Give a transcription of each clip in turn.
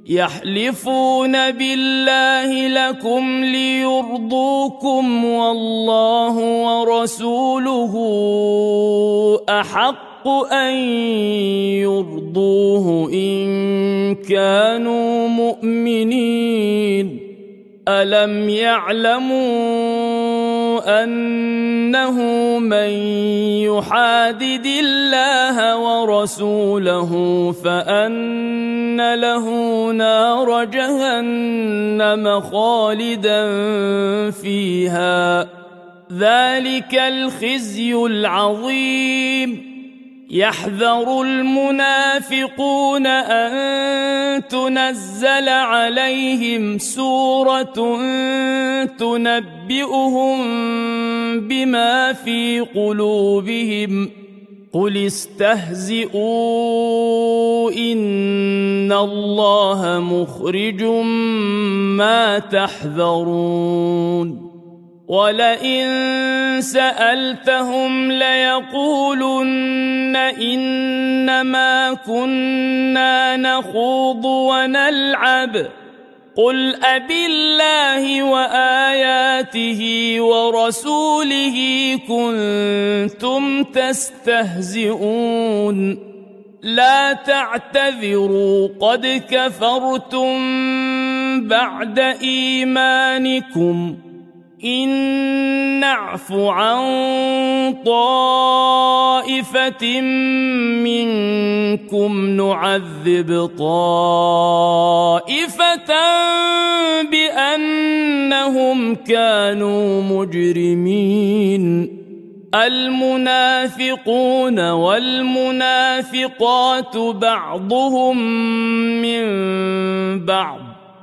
يحلفون بالله لكم ليرضوكم والله ورسوله أحق أن يرضوه إن كانوا مؤمنين ألم يعلموا أنه من يحادد الله ورسوله فأن له نار جهنم خالدا فيها ذلك الخزي العظيم يحذر المنافقون أن تنزل عليهم سورة تنبئهم بما في قلوبهم قل استهزئوا إن الله مخرج ما تحذرون ولئن سألتهم ليقولن إنما كنا نخوض ونلعب قل أبالله وآياته ورسوله كنتم تستهزئون لا تعتذروا قد كفرتم بعد إيمانكم إن نعف عن طائفة منكم نعذب طائفة بأنهم كانوا مجرمين المنافقون والمنافقات بعضهم من بعض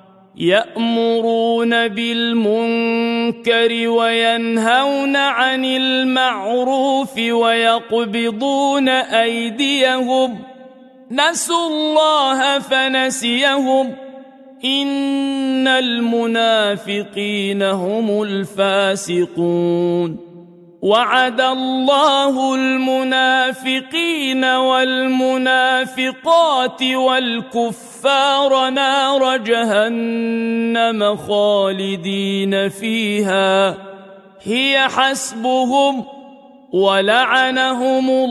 يأمرون بالمنكر وينهون عن المعروف ويقبضون أيديهم نسوا الله فنسيهم إن المنافقين هم الفاسقون وعد الله المنافقين والمنافقات والكفار نار جهنم خالدين فيها هي حسبهم ولعنهم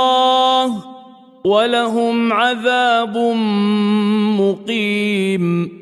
الله ولهم عذاب مقيم